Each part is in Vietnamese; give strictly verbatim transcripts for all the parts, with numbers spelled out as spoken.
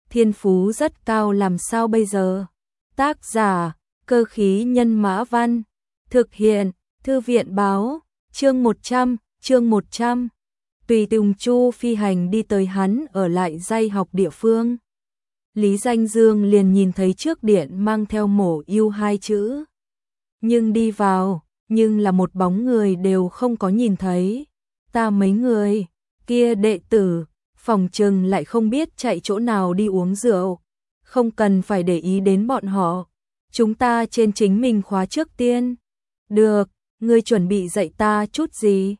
thiên phú rất cao làm sao bây giờ? Tác giả, Cơ khí nhân mã văn, thực hiện, Thư viện báo, chương một trăm, chương một trăm. Tùy tùng Chu Phi Hành đi tới hắn ở lại dạy học địa phương. Lý Danh Dương liền nhìn thấy trước điện mang theo mổ yêu hai chữ. Nhưng đi vào, nhưng là một bóng người đều không có nhìn thấy. Ta mấy người, kia đệ tử, phòng trừng lại không biết chạy chỗ nào đi uống rượu. Không cần phải để ý đến bọn họ. Chúng ta trên chính mình khóa trước tiên. Được, ngươi chuẩn bị dạy ta chút gì?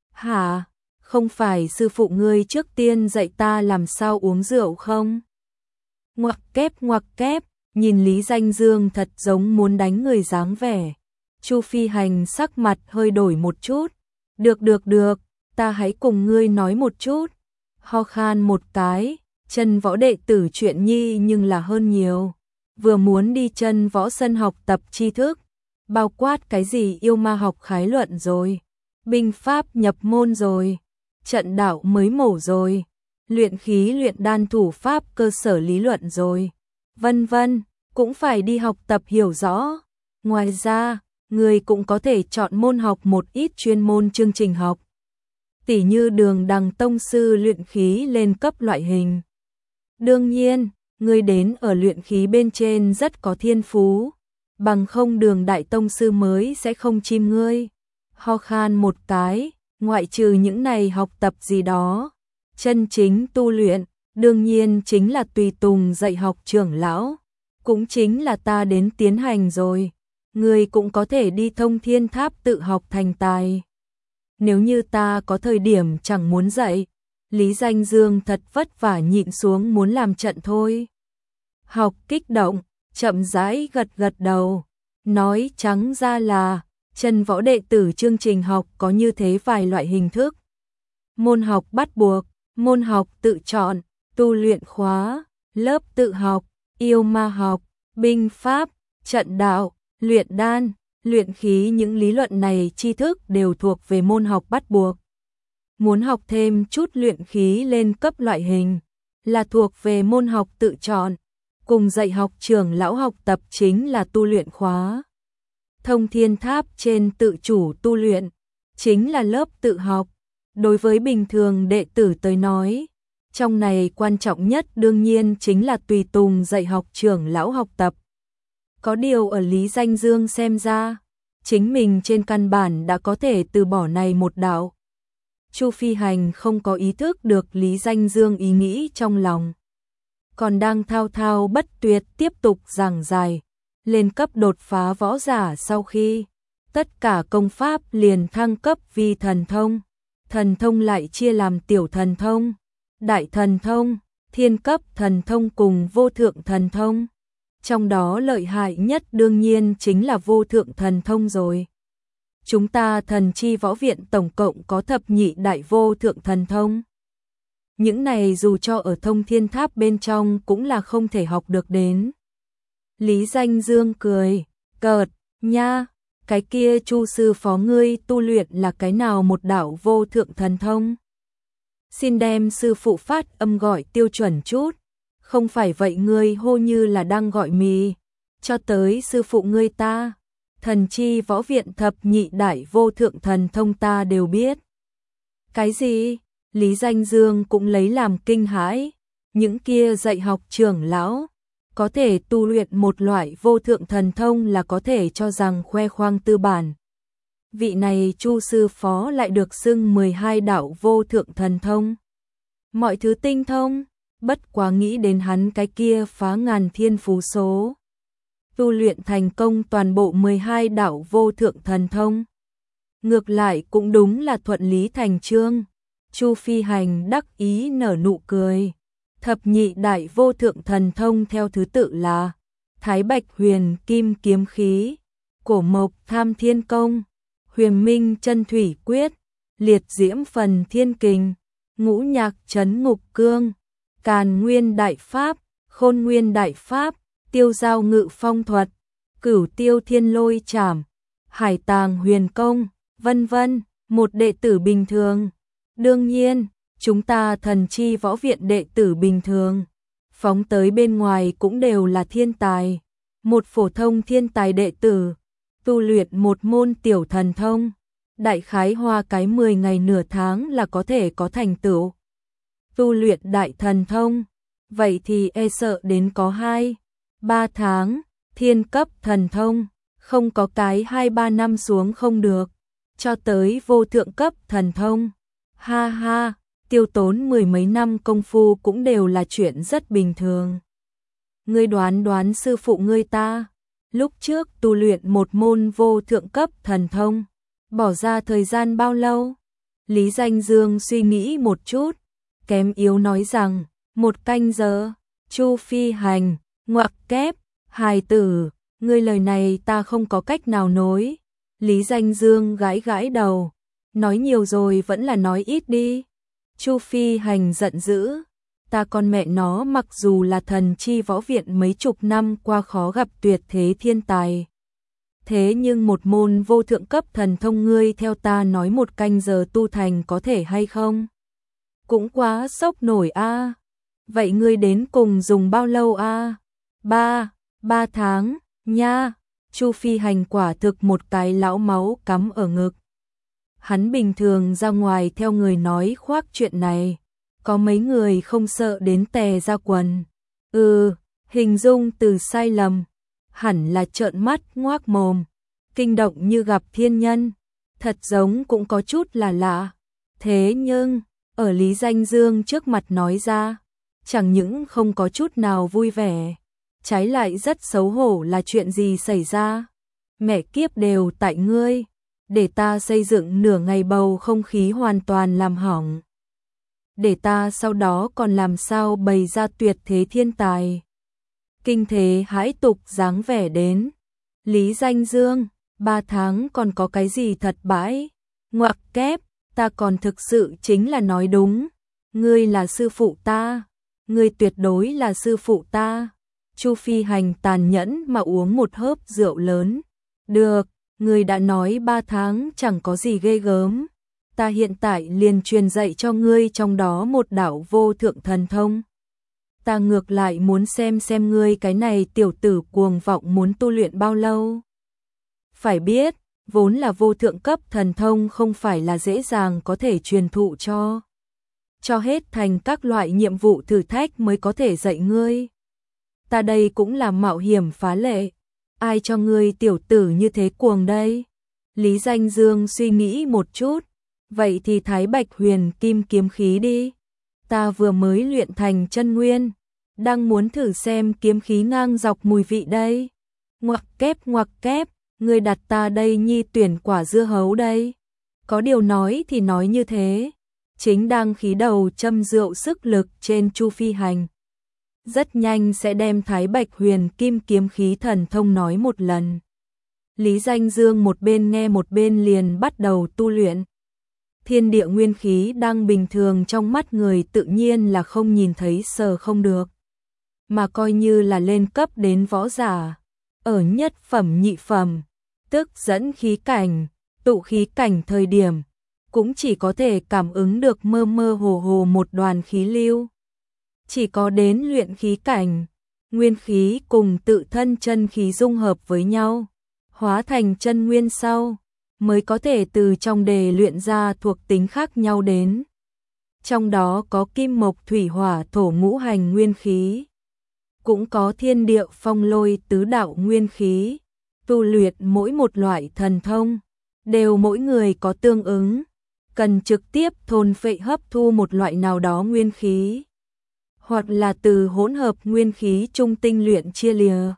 Hả? Không phải sư phụ ngươi trước tiên dạy ta làm sao uống rượu không? Ngoặc kép ngoặc kép, nhìn Lý Danh Dương thật giống muốn đánh người dáng vẻ. Chu Phi Hành sắc mặt hơi đổi một chút. Được được được, ta hãy cùng ngươi nói một chút. Ho khan một cái, chân võ đệ tử chuyện nhi nhưng là hơn nhiều. Vừa muốn đi chân võ sân học tập tri thức, bao quát cái gì yêu ma học khái luận rồi, binh pháp nhập môn rồi, trận đạo mới mổ rồi, luyện khí luyện đan thủ pháp cơ sở lý luận rồi, vân vân, cũng phải đi học tập hiểu rõ. Ngoài ra, người cũng có thể chọn môn học một ít chuyên môn chương trình học, tỉ như đường đằng tông sư luyện khí lên cấp loại hình. Đương nhiên, ngươi đến ở luyện khí bên trên rất có thiên phú, bằng không đường đại tông sư mới sẽ không chim ngươi. Ho khan một cái, ngoại trừ những này học tập gì đó, chân chính tu luyện, đương nhiên chính là tùy tùng dạy học trưởng lão, cũng chính là ta đến tiến hành rồi. Ngươi cũng có thể đi Thông Thiên Tháp tự học thành tài. Nếu như ta có thời điểm chẳng muốn dạy, Lý Danh Dương thật vất vả nhịn xuống muốn làm trận thôi. Học kích động, chậm rãi gật gật đầu, nói trắng ra là, chân võ đệ tử chương trình học có như thế vài loại hình thức. Môn học bắt buộc, môn học tự chọn, tu luyện khóa, lớp tự học, yêu ma học, binh pháp, trận đạo, luyện đan, luyện khí, những lý luận này tri thức đều thuộc về môn học bắt buộc. Muốn học thêm chút luyện khí lên cấp loại hình, là thuộc về môn học tự chọn, cùng dạy học trưởng lão học tập chính là tu luyện khóa. Thông Thiên Tháp trên tự chủ tu luyện, chính là lớp tự học. Đối với bình thường đệ tử tới nói, trong này quan trọng nhất đương nhiên chính là tùy tùng dạy học trưởng lão học tập. Có điều ở Lý Danh Dương xem ra, chính mình trên căn bản đã có thể từ bỏ này một đạo. Chu Phi Hành không có ý thức được Lý Danh Dương ý nghĩ trong lòng, còn đang thao thao bất tuyệt tiếp tục giảng giải, lên cấp đột phá võ giả sau khi tất cả công pháp liền thăng cấp vi thần thông, thần thông lại chia làm tiểu thần thông, đại thần thông, thiên cấp thần thông cùng vô thượng thần thông. Trong đó lợi hại nhất đương nhiên chính là vô thượng thần thông rồi. Chúng ta Thần Chi Võ Viện tổng cộng có thập nhị đại vô thượng thần thông. Những này dù cho ở Thông Thiên Tháp bên trong cũng là không thể học được đến. Lý Danh Dương cười, cợt, nha, cái kia Chu sư phó ngươi tu luyện là cái nào một đạo vô thượng thần thông? Xin đem sư phụ phát âm gọi tiêu chuẩn chút, không phải vậy ngươi hô như là đang gọi mì, cho tới sư phụ ngươi ta. Thần Chi Võ Viện thập nhị đại vô thượng thần thông ta đều biết. Cái gì? Lý Danh Dương cũng lấy làm kinh hãi, những kia dạy học trưởng lão có thể tu luyện một loại vô thượng thần thông là có thể cho rằng khoe khoang tư bản. Vị này Chu sư phó lại được xưng mười hai đạo vô thượng thần thông. Mọi thứ tinh thông, bất quá nghĩ đến hắn cái kia phá ngàn thiên phú số. Tu luyện thành công toàn bộ mười hai đạo vô thượng thần thông. Ngược lại cũng đúng là thuận lý thành chương. Chu Phi Hành đắc ý nở nụ cười. Thập nhị đại vô thượng thần thông theo thứ tự là Thái Bạch Huyền Kim Kiếm Khí, Cổ Mộc Tham Thiên Công, Huyền Minh Chân Thủy Quyết, Liệt Diễm Phần Thiên Kình, Ngũ Nhạc Trấn Ngục Cương, Càn Nguyên Đại Pháp, Khôn Nguyên Đại Pháp, Tiêu Giao Ngự Phong Thuật, Cửu Tiêu Thiên Lôi Trảm, Hải Tàng Huyền Công, vân vân. Một đệ tử bình thường. Đương nhiên, chúng ta Thần Chi Võ Viện đệ tử bình thường, phóng tới bên ngoài cũng đều là thiên tài. Một phổ thông thiên tài đệ tử, tu luyện một môn tiểu thần thông, đại khái hoa cái mười ngày nửa tháng là có thể có thành tựu. Tu luyện đại thần thông, vậy thì e sợ đến có hai, ba tháng, thiên cấp thần thông, không có cái hai ba năm xuống không được, cho tới vô thượng cấp thần thông. Ha ha, tiêu tốn mười mấy năm công phu cũng đều là chuyện rất bình thường. Ngươi đoán đoán sư phụ ngươi ta, lúc trước tu luyện một môn vô thượng cấp thần thông, bỏ ra thời gian bao lâu? Lý Danh Dương suy nghĩ một chút, kém yếu nói rằng, một canh giờ. Chu Phi Hành, ngoặc kép, hài tử, ngươi lời này ta không có cách nào nối. Lý Danh Dương gãi gãi đầu, nói nhiều rồi vẫn là nói ít đi. Chu Phi Hành giận dữ, ta con mẹ nó mặc dù là thần chi võ viện mấy chục năm qua khó gặp tuyệt thế thiên tài. Thế nhưng một môn vô thượng cấp thần thông ngươi theo ta nói một canh giờ tu thành có thể hay không? Cũng quá sốc nổi a. Vậy ngươi đến cùng dùng bao lâu a? Ba, ba tháng, nha. Chu Phi Hành quả thực một cái lão máu cắm ở ngực. Hắn bình thường ra ngoài theo người nói khoác chuyện này, có mấy người không sợ đến tè ra quần. Ừ, hình dung từ sai lầm, hẳn là trợn mắt ngoác mồm, kinh động như gặp thiên nhân, thật giống cũng có chút là lạ. Thế nhưng, ở Lý Danh Dương trước mặt nói ra, chẳng những không có chút nào vui vẻ, trái lại rất xấu hổ. Là chuyện gì xảy ra? Mẹ kiếp đều tại ngươi, để ta xây dựng nửa ngày bầu không khí hoàn toàn làm hỏng. Để ta sau đó còn làm sao bày ra tuyệt thế thiên tài. Kinh thế hãi tục dáng vẻ đến. Lý Danh Dương, ba tháng còn có cái gì thật bãi. Ngoặc kép, ta còn thực sự chính là nói đúng. Ngươi là sư phụ ta. Ngươi tuyệt đối là sư phụ ta. Chu Phi Hành tàn nhẫn mà uống một hớp rượu lớn. Được, ngươi đã nói ba tháng chẳng có gì ghê gớm. Ta hiện tại liền truyền dạy cho ngươi trong đó một đạo vô thượng thần thông. Ta ngược lại muốn xem xem ngươi cái này tiểu tử cuồng vọng muốn tu luyện bao lâu. Phải biết, vốn là vô thượng cấp thần thông không phải là dễ dàng có thể truyền thụ cho. Cho hết thành các loại nhiệm vụ thử thách mới có thể dạy ngươi. Ta đây cũng là mạo hiểm phá lệ. Ai cho ngươi tiểu tử như thế cuồng đây? Lý Danh Dương suy nghĩ một chút. Vậy thì Thái Bạch Huyền Kim kiếm khí đi. Ta vừa mới luyện thành chân nguyên, đang muốn thử xem kiếm khí ngang dọc mùi vị đây. Ngoặc kép ngoặc kép, ngươi đặt ta đây nhi tuyển quả dưa hấu đây. Có điều nói thì nói như thế, chính đang khí đầu châm rượu sức lực trên Chu Phi Hành. Rất nhanh sẽ đem Thái Bạch Huyền Kim kiếm khí thần thông nói một lần. Lý Danh Dương một bên nghe một bên liền bắt đầu tu luyện. Thiên địa nguyên khí đang bình thường trong mắt người tự nhiên là không nhìn thấy sờ không được. Mà coi như là lên cấp đến võ giả, ở nhất phẩm nhị phẩm, tức dẫn khí cảnh, tụ khí cảnh thời điểm, cũng chỉ có thể cảm ứng được mơ mơ hồ hồ một đoàn khí lưu. Chỉ có đến luyện khí cảnh, nguyên khí cùng tự thân chân khí dung hợp với nhau, hóa thành chân nguyên sau, mới có thể từ trong đề luyện ra thuộc tính khác nhau đến. Trong đó có kim mộc thủy hỏa thổ ngũ hành nguyên khí, cũng có thiên địa phong lôi tứ đạo nguyên khí. Tu luyện mỗi một loại thần thông, đều mỗi người có tương ứng, cần trực tiếp thôn phệ hấp thu một loại nào đó nguyên khí, hoặc là từ hỗn hợp nguyên khí trung tinh luyện chia lìa.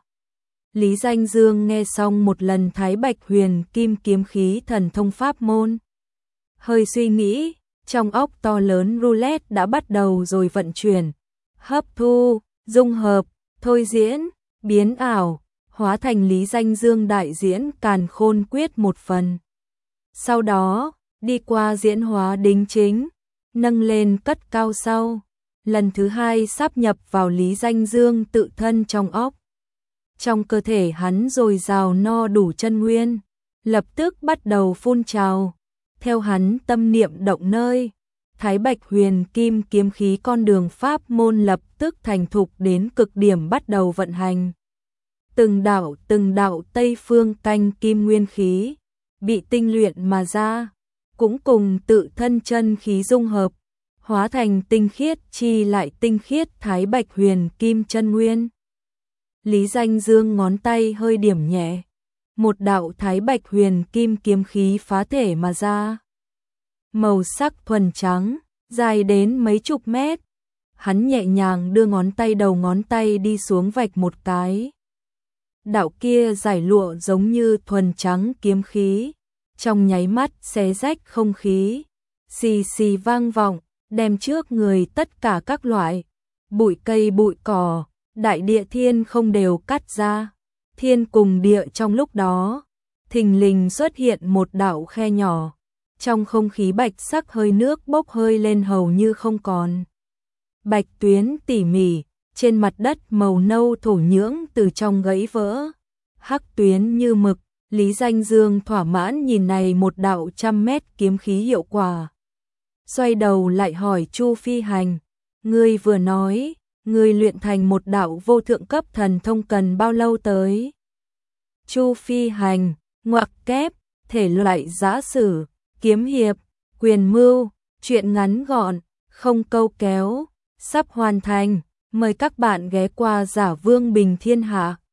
Lý Danh Dương nghe xong một lần Thái Bạch Huyền Kim kiếm khí thần thông pháp môn. Hơi suy nghĩ, trong óc to lớn roulette đã bắt đầu rồi vận chuyển. Hấp thu, dung hợp, thôi diễn, biến ảo, hóa thành Lý Danh Dương đại diễn Càn Khôn Quyết một phần. Sau đó, đi qua diễn hóa đính chính, nâng lên cất cao sau. Lần thứ hai sáp nhập vào Lý Danh Dương tự thân trong óc. Trong cơ thể hắn dồi dào no đủ chân nguyên, lập tức bắt đầu phun trào. Theo hắn tâm niệm động nơi, Thái Bạch Huyền Kim kiếm khí con đường pháp môn lập tức thành thục đến cực điểm bắt đầu vận hành. Từng đạo từng đạo Tây Phương canh kim nguyên khí bị tinh luyện mà ra, cũng cùng tự thân chân khí dung hợp, hóa thành tinh khiết chi lại tinh khiết Thái Bạch Huyền Kim chân nguyên. Lý Danh Dương ngón tay hơi điểm nhẹ, một đạo Thái Bạch Huyền Kim kiếm khí phá thể mà ra. Màu sắc thuần trắng, dài đến mấy chục mét. Hắn nhẹ nhàng đưa ngón tay đầu ngón tay đi xuống vạch một cái. Đạo kia giải lụa giống như thuần trắng kiếm khí, trong nháy mắt xé rách không khí, xì xì vang vọng, đem trước người tất cả các loại bụi cây bụi cỏ, đại địa thiên không đều cắt ra. Thiên cùng địa trong lúc đó, thình lình xuất hiện một đạo khe nhỏ, trong không khí bạch sắc hơi nước bốc hơi lên hầu như không còn. Bạch tuyến tỉ mỉ, trên mặt đất màu nâu thổ nhưỡng từ trong gãy vỡ, hắc tuyến như mực. Lý Danh Dương thỏa mãn nhìn này một đạo trăm mét kiếm khí hiệu quả. Xoay đầu lại hỏi Chu Phi Hành, ngươi vừa nói, ngươi luyện thành một đạo vô thượng cấp thần thông cần bao lâu tới? Chu Phi Hành, ngoặc kép, thể loại giã sử, kiếm hiệp, quyền mưu, truyện ngắn gọn, không câu kéo, sắp hoàn thành, mời các bạn ghé qua Giả Vương Bình Thiên Hạ.